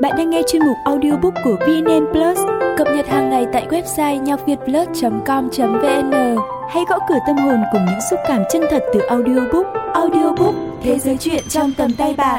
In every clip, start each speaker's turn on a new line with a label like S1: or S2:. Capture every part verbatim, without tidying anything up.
S1: Bạn đang nghe chuyên mục audiobook của vê en en Plus, cập nhật hàng ngày tại website nhocvietplus chấm com chấm vn. Hãy gõ cửa tâm hồn cùng những xúc cảm chân thật từ audiobook. Audiobook, thế giới truyện trong tầm tay bạn.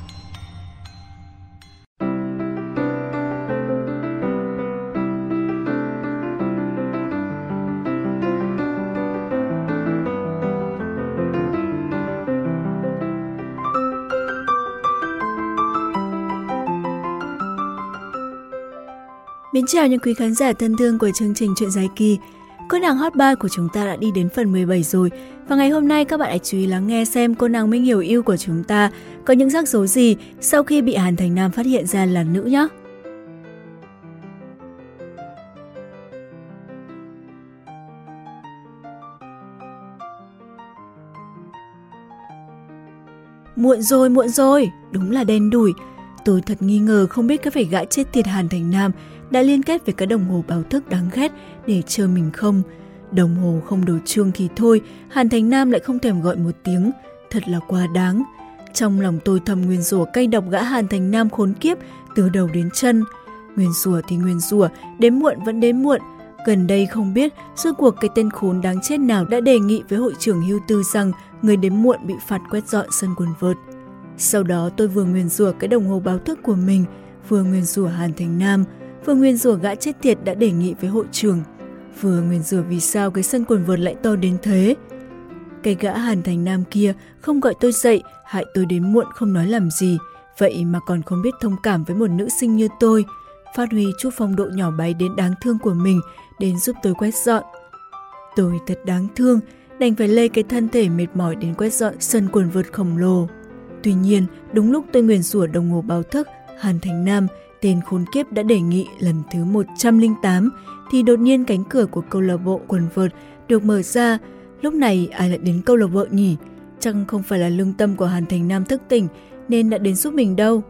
S2: Mến chào những quý khán giả thân thương của chương trình Chuyện Dài Kỳ. Cô nàng hot boy của chúng ta đã đi đến phần mười bảy rồi. Và ngày hôm nay các bạn hãy chú ý lắng nghe xem cô nàng Minh Hiểu Yêu của chúng ta có những rắc rối gì sau khi bị Hàn Thành Nam phát hiện ra là nữ nhé. Muộn rồi, muộn rồi, đúng là đen đủi. Tôi thật nghi ngờ không biết có phải gã chết tiệt Hàn Thành Nam đã liên kết với cái đồng hồ báo thức đáng ghét để chờ mình không. Đồng hồ không đổ chuông thì thôi, Hàn Thành Nam lại không thèm gọi một tiếng, thật là quá đáng. Trong lòng tôi thầm nguyền rủa cay độc gã Hàn Thành Nam khốn kiếp từ đầu đến chân. Nguyền rủa thì nguyền rủa, đến muộn vẫn đến muộn. Gần đây không biết rốt cuộc cái tên khốn đáng chết nào đã đề nghị với hội trưởng Hưu Tư rằng người đến muộn bị phạt quét dọn sân quần vợt. Sau đó tôi vừa nguyền rủa cái đồng hồ báo thức của mình, vừa nguyền rủa Hàn Thành Nam, vừa nguyền rủa gã chết tiệt đã đề nghị với hội trưởng, vừa nguyền rủa vì sao cái sân quần vợt lại to đến thế. Cái gã Hàn Thành Nam kia không gọi tôi dậy, hại tôi đến muộn không nói làm gì, vậy mà còn không biết thông cảm với một nữ sinh như tôi, phát huy chút phong độ nhỏ bé đến đáng thương của mình đến giúp tôi quét dọn. Tôi thật đáng thương, đành phải lê cái thân thể mệt mỏi đến quét dọn sân quần vợt khổng lồ. Tuy nhiên, đúng lúc tôi nguyền rủa đồng hồ báo thức, Hàn Thành Nam, tên khốn kiếp đã đề nghị lần thứ một trăm lẻ tám, thì đột nhiên cánh cửa của câu lạc bộ quần vợt được mở ra. Lúc này ai lại đến câu lạc bộ nhỉ? Chắc không phải là lương tâm của Hàn Thành Nam thức tỉnh nên đã đến giúp mình đâu.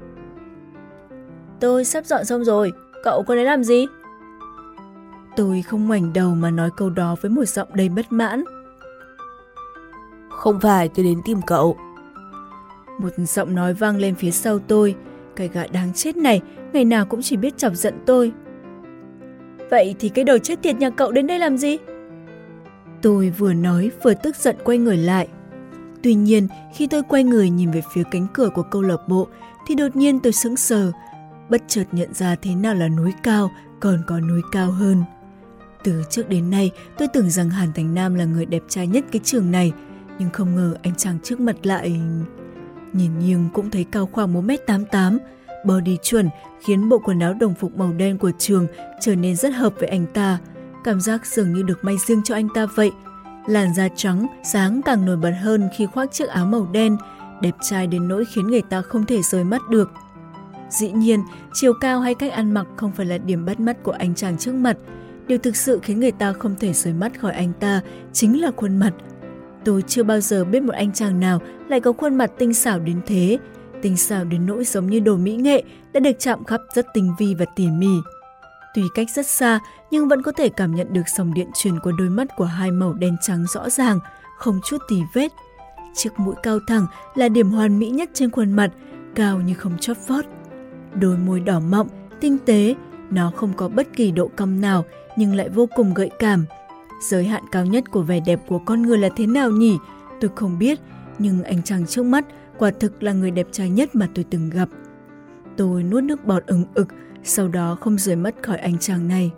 S2: Tôi sắp dọn xong rồi, cậu có đến làm gì? Tôi không ngoảnh đầu mà nói câu đó với một giọng đầy bất mãn.
S3: Không phải, tôi đến tìm cậu.
S2: Một giọng nói vang lên phía sau tôi. Cái gã đáng chết này, ngày nào cũng chỉ biết chọc giận tôi. Vậy thì cái đồ chết tiệt nhà cậu đến đây làm gì? Tôi vừa nói vừa tức giận quay người lại. Tuy nhiên, khi tôi quay người nhìn về phía cánh cửa của câu lạc bộ, thì đột nhiên tôi sững sờ, bất chợt nhận ra thế nào là núi cao, còn có núi cao hơn. Từ trước đến nay, tôi tưởng rằng Hàn Thành Nam là người đẹp trai nhất cái trường này, nhưng không ngờ anh chàng trước mặt lại... Nhìn nghiêng cũng thấy cao khoảng một mét tám mươi tám, body chuẩn khiến bộ quần áo đồng phục màu đen của trường trở nên rất hợp với anh ta. Cảm giác dường như được may riêng cho anh ta vậy. Làn da trắng, sáng càng nổi bật hơn khi khoác chiếc áo màu đen, đẹp trai đến nỗi khiến người ta không thể rời mắt được. Dĩ nhiên, chiều cao hay cách ăn mặc không phải là điểm bắt mắt của anh chàng trước mặt. Điều thực sự khiến người ta không thể rời mắt khỏi anh ta chính là khuôn mặt. Tôi chưa bao giờ biết một anh chàng nào lại có khuôn mặt tinh xảo đến thế, tinh xảo đến nỗi giống như đồ mỹ nghệ đã được chạm khắc rất tinh vi và tỉ mỉ. Tuy cách rất xa nhưng vẫn có thể cảm nhận được dòng điện truyền qua đôi mắt của hai màu đen trắng rõ ràng, không chút tì vết. Chiếc mũi cao thẳng là điểm hoàn mỹ nhất trên khuôn mặt, cao như không chóp vót. Đôi môi đỏ mọng, tinh tế, nó không có bất kỳ độ cong nào nhưng lại vô cùng gợi cảm. Giới hạn cao nhất của vẻ đẹp của con người là thế nào nhỉ? Tôi không biết, nhưng anh chàng trước mắt quả thực là người đẹp trai nhất mà tôi từng gặp. Tôi nuốt nước bọt ừng ực, sau đó không rời mắt khỏi anh chàng này.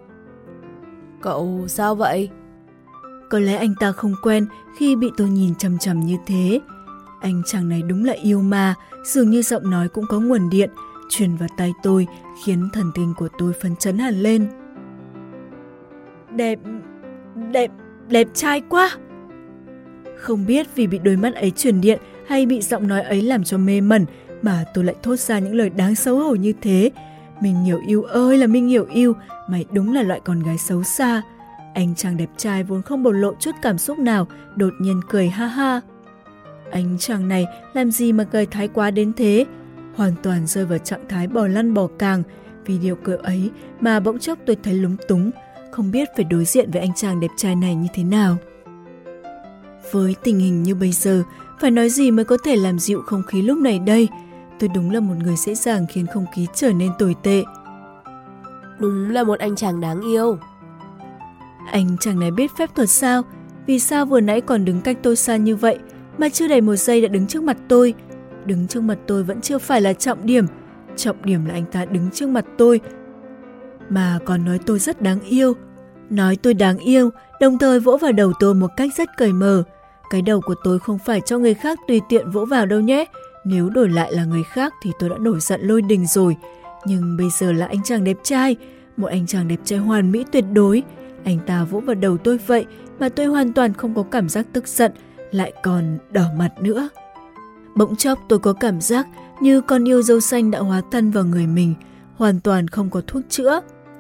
S3: Cậu sao vậy?
S2: Có lẽ anh ta không quen khi bị tôi nhìn chằm chằm như thế. Anh chàng này đúng là yêu ma, dường như giọng nói cũng có nguồn điện, truyền vào tai tôi khiến thần kinh của tôi phấn chấn hẳn lên. Đẹp... Đẹp, đẹp trai quá! Không biết vì bị đôi mắt ấy truyền điện hay bị giọng nói ấy làm cho mê mẩn mà tôi lại thốt ra những lời đáng xấu hổ như thế. Minh Hiểu Yêu ơi là Minh Hiểu Yêu, mày đúng là loại con gái xấu xa. Anh chàng đẹp trai vốn không bộc lộ chút cảm xúc nào, đột nhiên cười ha ha. Anh chàng này làm gì mà cười thái quá đến thế? Hoàn toàn rơi vào trạng thái bò lăn bò càng. Vì điều cười ấy mà bỗng chốc tôi thấy lúng túng, không biết phải đối diện với anh chàng đẹp trai này như thế nào. Với tình hình như bây giờ, phải nói gì mới có thể làm dịu không khí lúc này đây? tôi đúng là một người dễ dàng khiến không khí trở nên tồi tệ.
S3: Đúng là một anh chàng đáng yêu.
S2: Anh chàng này biết phép thuật sao? Vì sao vừa nãy còn đứng cách tôi xa như vậy, mà chưa đầy một giây đã đứng trước mặt tôi? Đứng trước mặt tôi vẫn chưa phải là trọng điểm. Trọng điểm là anh ta đứng trước mặt tôi, mà còn nói tôi rất đáng yêu. Nói tôi đáng yêu, đồng thời vỗ vào đầu tôi một cách rất cởi mở. Cái đầu của tôi không phải cho người khác tùy tiện vỗ vào đâu nhé. Nếu đổi lại là người khác thì tôi đã nổi giận lôi đình rồi. Nhưng bây giờ là anh chàng đẹp trai, một anh chàng đẹp trai hoàn mỹ tuyệt đối. Anh ta vỗ vào đầu tôi vậy mà tôi hoàn toàn không có cảm giác tức giận, lại còn đỏ mặt nữa. Bỗng chốc tôi có cảm giác như con yêu dâu xanh đã hóa thân vào người mình, hoàn toàn không có thuốc chữa.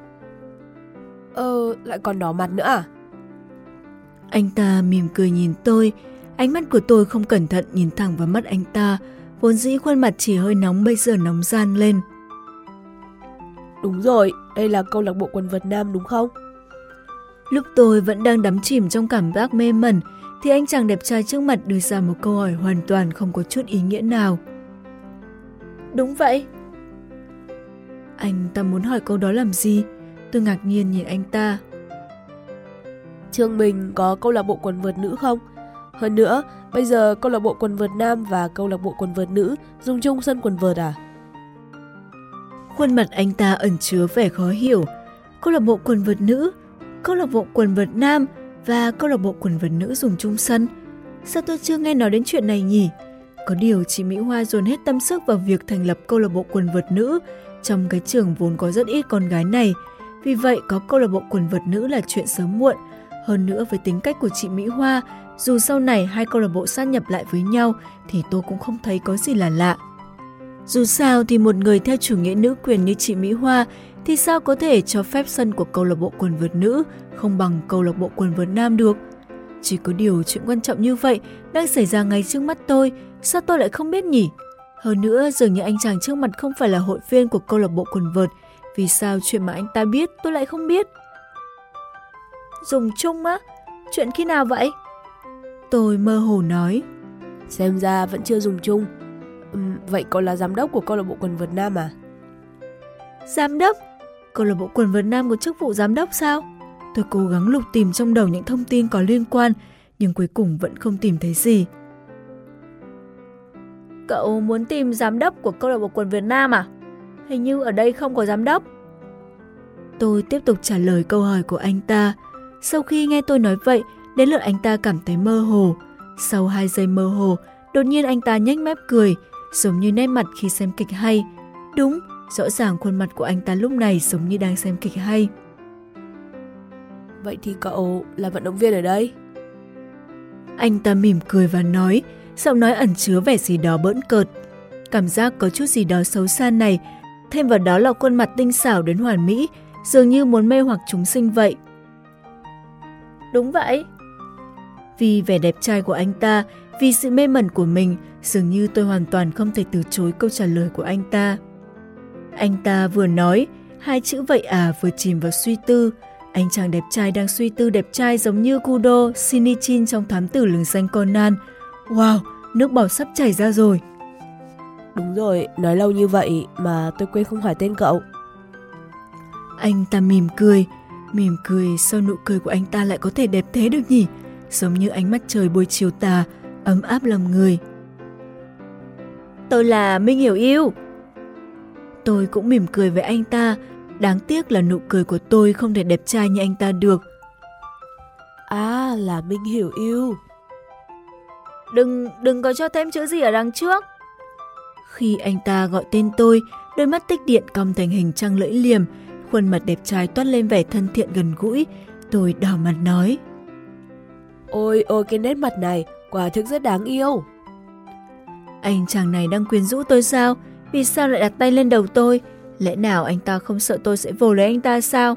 S3: Ờ, lại còn đỏ mặt nữa à?
S2: Anh ta mỉm cười nhìn tôi, ánh mắt của tôi không cẩn thận nhìn thẳng vào mắt anh ta, vốn dĩ khuôn mặt chỉ hơi nóng bây giờ nóng ran lên.
S3: Đúng rồi, đây là câu lạc bộ quần vợt nam đúng không?
S2: Lúc tôi vẫn đang đắm chìm trong cảm giác mê mẩn, thì anh chàng đẹp trai trước mặt đưa ra một câu hỏi hoàn toàn không có chút ý nghĩa nào. Đúng vậy. Anh ta muốn hỏi câu đó làm gì? Tôi ngạc nhiên nhìn anh ta.
S3: Trường mình có câu lạc bộ quần vợt nữ không? Hơn nữa, bây giờ câu lạc bộ quần vợt nam và câu lạc bộ quần vợt nữ dùng chung sân quần vợt à?
S2: Khuôn mặt anh ta ẩn chứa vẻ khó hiểu. Câu lạc bộ quần vợt nữ, câu lạc bộ quần vợt nam và câu lạc bộ quần vợt nữ dùng chung sân. Sao tôi chưa nghe nói đến chuyện này nhỉ? Có điều chị Mỹ Hoa dồn hết tâm sức vào việc thành lập câu lạc bộ quần vợt nữ trong cái trường vốn có rất ít con gái này. Vì vậy có câu lạc bộ quần vợt nữ là chuyện sớm muộn. Hơn nữa với tính cách của chị Mỹ Hoa, dù sau này hai câu lạc bộ sát nhập lại với nhau thì tôi cũng không thấy có gì là lạ. Dù sao thì một người theo chủ nghĩa nữ quyền như chị Mỹ Hoa thì sao có thể cho phép sân của câu lạc bộ quần vợt nữ không bằng câu lạc bộ quần vợt nam được. Chỉ có điều chuyện quan trọng như vậy đang xảy ra ngay trước mắt tôi, sao tôi lại không biết nhỉ? Hơn nữa dường như anh chàng trước mặt không phải là hội viên của câu lạc bộ quần vợt, vì sao chuyện mà anh ta biết tôi lại không biết? Dùng chung á? Chuyện khi nào vậy? Tôi mơ hồ nói.
S3: Xem ra vẫn chưa dùng chung. Uhm, vậy cậu là giám đốc của câu lạc bộ quần vợt nam à?
S2: Giám đốc? Câu lạc bộ quần vợt nam có chức vụ giám đốc sao? Tôi cố gắng lục tìm trong đầu những thông tin có liên quan, nhưng cuối cùng vẫn không tìm thấy gì. Cậu muốn tìm giám đốc của câu lạc bộ quần vợt nam à? Hình như ở đây không có giám đốc. Tôi tiếp tục trả lời câu hỏi của anh ta. Sau khi nghe tôi nói vậy, đến lượt anh ta cảm thấy mơ hồ. Sau hai giây mơ hồ, đột nhiên anh ta nhếch mép cười, giống như nét mặt khi xem kịch hay. Đúng, rõ ràng khuôn mặt của anh ta lúc này giống như đang xem kịch hay.
S3: Vậy thì cậu là vận động viên ở đây?
S2: Anh ta mỉm cười và nói, giọng nói ẩn chứa vẻ gì đó bỡn cợt. Cảm giác có chút gì đó xấu xa này, thêm vào đó là khuôn mặt tinh xảo đến hoàn mỹ, dường như muốn mê hoặc chúng sinh vậy. Đúng vậy. Vì vẻ đẹp trai của anh ta, vì sự mê mẩn của mình, dường như tôi hoàn toàn không thể từ chối câu trả lời của anh ta. Anh ta vừa nói, hai chữ vậy à vừa chìm vào suy tư. Anh chàng đẹp trai đang suy tư đẹp trai giống như Kudo Shinichi trong Thám tử lừng danh Conan. Wow, nước bọt sắp chảy ra rồi.
S3: Đúng rồi, nói lâu như vậy mà tôi quên không hỏi tên cậu.
S2: Anh ta mỉm cười, mỉm cười sao nụ cười của anh ta lại có thể đẹp thế được nhỉ? Giống như ánh mắt trời buổi chiều tà, ấm áp lòng người. Tôi là Minh Hiểu Yêu. Tôi cũng mỉm cười với anh ta, đáng tiếc là nụ cười của tôi không thể đẹp trai như anh ta được.
S3: À, là Minh Hiểu Yêu.
S2: Đừng, đừng có cho thêm chữ gì ở đằng trước. Khi anh ta gọi tên tôi, đôi mắt tích điện cong thành hình trăng lưỡi liềm, khuôn mặt đẹp trai toát lên vẻ thân thiện gần gũi. Tôi đỏ mặt nói.
S3: Ôi ôi cái nét mặt này, quả thực rất đáng yêu.
S2: Anh chàng này đang quyến rũ tôi sao? Vì sao lại đặt tay lên đầu tôi? Lẽ nào anh ta không sợ tôi sẽ vồ lấy anh ta sao?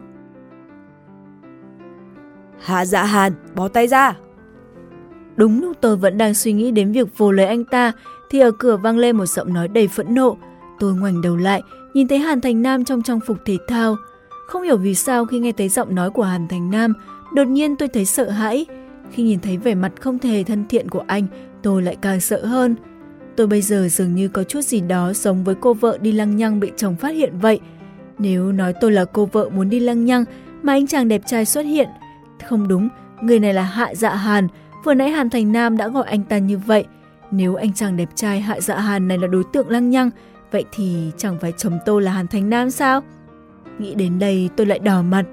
S3: Hạ Dạ Hàn, bỏ tay ra.
S2: Đúng lúc tôi vẫn đang suy nghĩ đến việc vồ lấy anh ta, thì ở cửa vang lên một giọng nói đầy phẫn nộ. Tôi ngoảnh đầu lại, nhìn thấy Hàn Thành Nam trong trang phục thể thao. Không hiểu vì sao khi nghe thấy giọng nói của Hàn Thành Nam, đột nhiên tôi thấy sợ hãi. Khi nhìn thấy vẻ mặt không hề thân thiện của anh, tôi lại càng sợ hơn. Tôi bây giờ dường như có chút gì đó giống với cô vợ đi lăng nhăng bị chồng phát hiện vậy. Nếu nói tôi là cô vợ muốn đi lăng nhăng mà anh chàng đẹp trai xuất hiện. Không đúng, người này là Hạ Dạ Hàn. Vừa nãy Hàn Thành Nam đã gọi anh ta như vậy. Nếu anh chàng đẹp trai Hạ Dạ Hàn này là đối tượng lăng nhăng, vậy thì chẳng phải chồng tôi là Hàn Thành Nam sao? Nghĩ đến đây tôi lại đỏ mặt.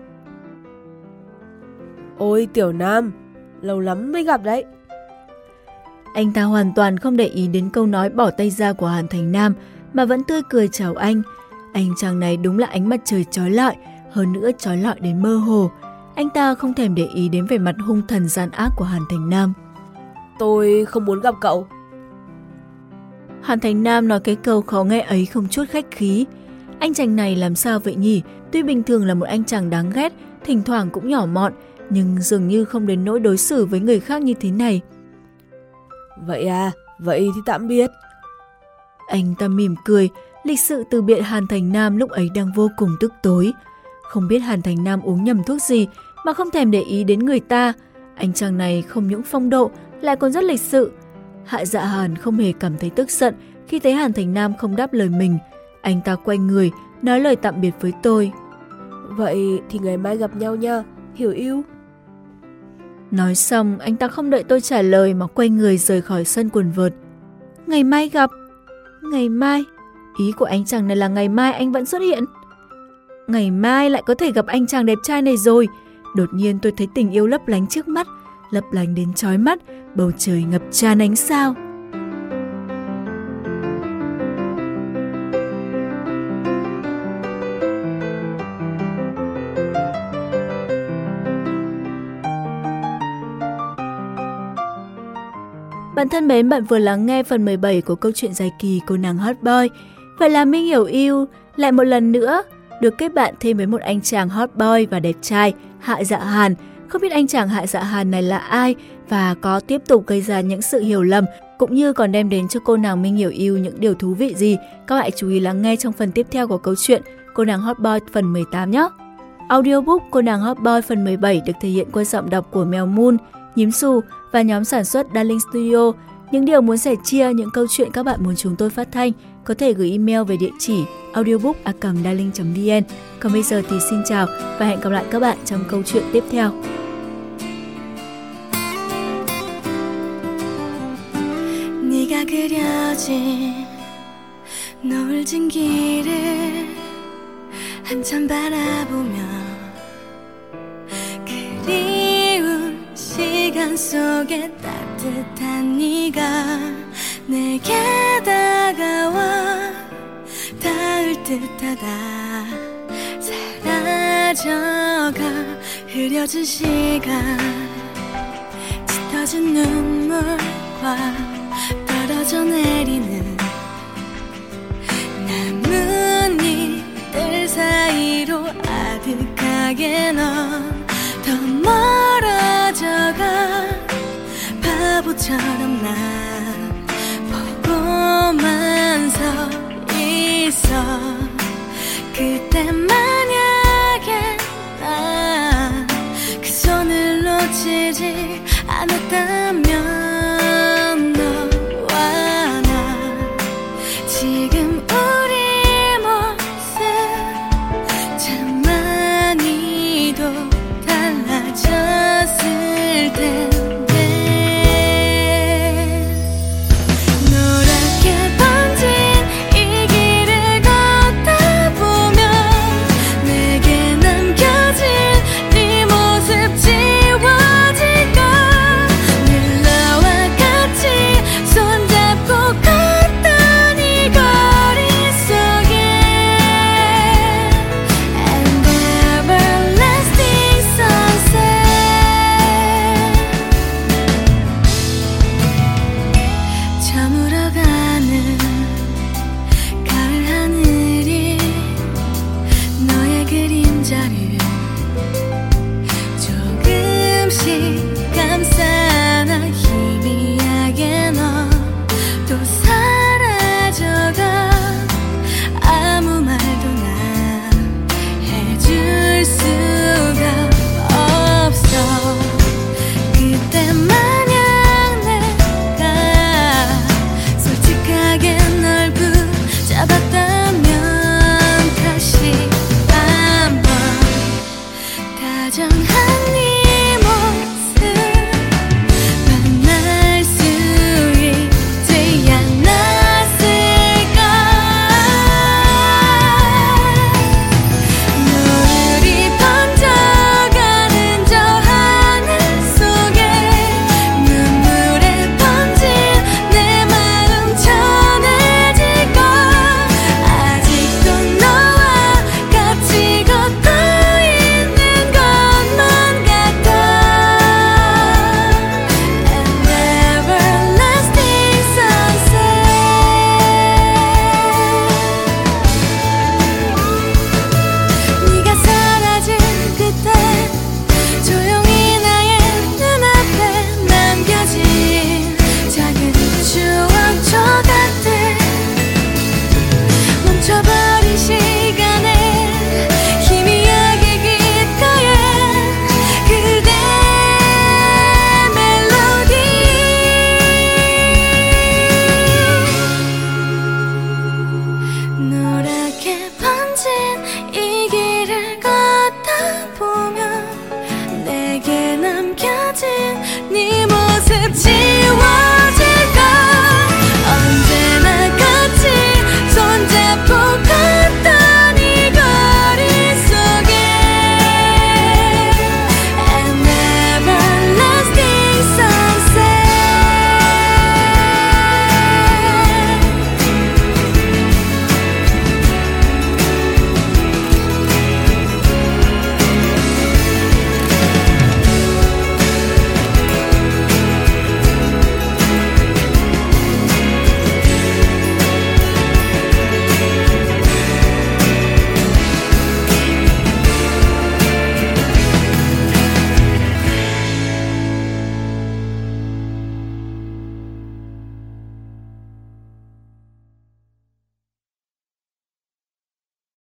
S3: Ôi Tiểu Nam, lâu lắm mới gặp đấy.
S2: Anh ta hoàn toàn không để ý đến câu nói bỏ tay ra của Hàn Thành Nam mà vẫn tươi cười chào anh. Anh chàng này đúng là ánh mặt trời chói lọi, hơn nữa chói lọi đến mơ hồ. Anh ta không thèm để ý đến vẻ mặt hung thần gian ác của Hàn Thành Nam.
S3: Tôi không muốn gặp cậu.
S2: Hàn Thành Nam nói cái câu khó nghe ấy không chút khách khí. Anh chàng này làm sao vậy nhỉ? Tuy bình thường là một anh chàng đáng ghét, thỉnh thoảng cũng nhỏ mọn, nhưng dường như không đến nỗi đối xử với người khác như thế này.
S3: Vậy à, vậy thì tạm biệt.
S2: Anh ta mỉm cười, lịch sự từ biệt Hàn Thành Nam lúc ấy đang vô cùng tức tối. Không biết Hàn Thành Nam uống nhầm thuốc gì mà không thèm để ý đến người ta. Anh chàng này không những phong độ, lại còn rất lịch sự. Hạ Dạ Hàn không hề cảm thấy tức giận khi thấy Hàn Thành Nam không đáp lời mình. Anh ta quay người, nói lời tạm biệt với tôi.
S3: Vậy thì ngày mai gặp nhau nha, hiểu yêu.
S2: Nói xong, anh ta không đợi tôi trả lời mà quay người rời khỏi sân quần vợt. Ngày mai gặp? Ngày mai? Ý của anh chàng này là ngày mai anh vẫn xuất hiện? Ngày mai lại có thể gặp anh chàng đẹp trai này rồi. Đột nhiên tôi thấy tình yêu lấp lánh trước mắt, lấp lánh đến chói mắt, bầu trời ngập tràn ánh sao. Bạn thân mến, bạn vừa lắng nghe phần mười bảy của câu chuyện dài kỳ Cô nàng hot boy. Vậy là Minh Hiểu Yêu lại một lần nữa được kết bạn thêm với một anh chàng hot boy và đẹp trai Hạ Dạ Hàn. Không biết anh chàng Hạ Dạ Hàn này là ai và có tiếp tục gây ra những sự hiểu lầm cũng như còn đem đến cho cô nàng Minh Hiểu Yêu những điều thú vị gì. Các bạn chú ý lắng nghe trong phần tiếp theo của câu chuyện Cô nàng hot boy phần mười tám nhé. Audiobook Cô nàng hot boy phần mười bảy được thể hiện qua giọng đọc của Mèo Moon, Nhím Xù và nhóm sản xuất Darling Studio. Những điều muốn sẻ chia, những câu chuyện các bạn muốn chúng tôi phát thanh có thể gửi email về địa chỉ audiobook a còng darling chấm vn. Còn bây giờ thì xin chào và hẹn gặp lại các bạn trong câu chuyện tiếp theo.
S4: 네가 그려진 노을진 길을 한참 바라보며 그리운 시간 속에 따뜻한 네가 내게 다가와 닿을 듯하다 사라져가 흐려진 시간 짙어진 눈물과 떨어져 내리는 나뭇잎들 사이로 아득하게 넌 더 멀어져가 바보처럼 난 보고만 서 있어 그때 만약에 난 그 손을 놓치지 않았다면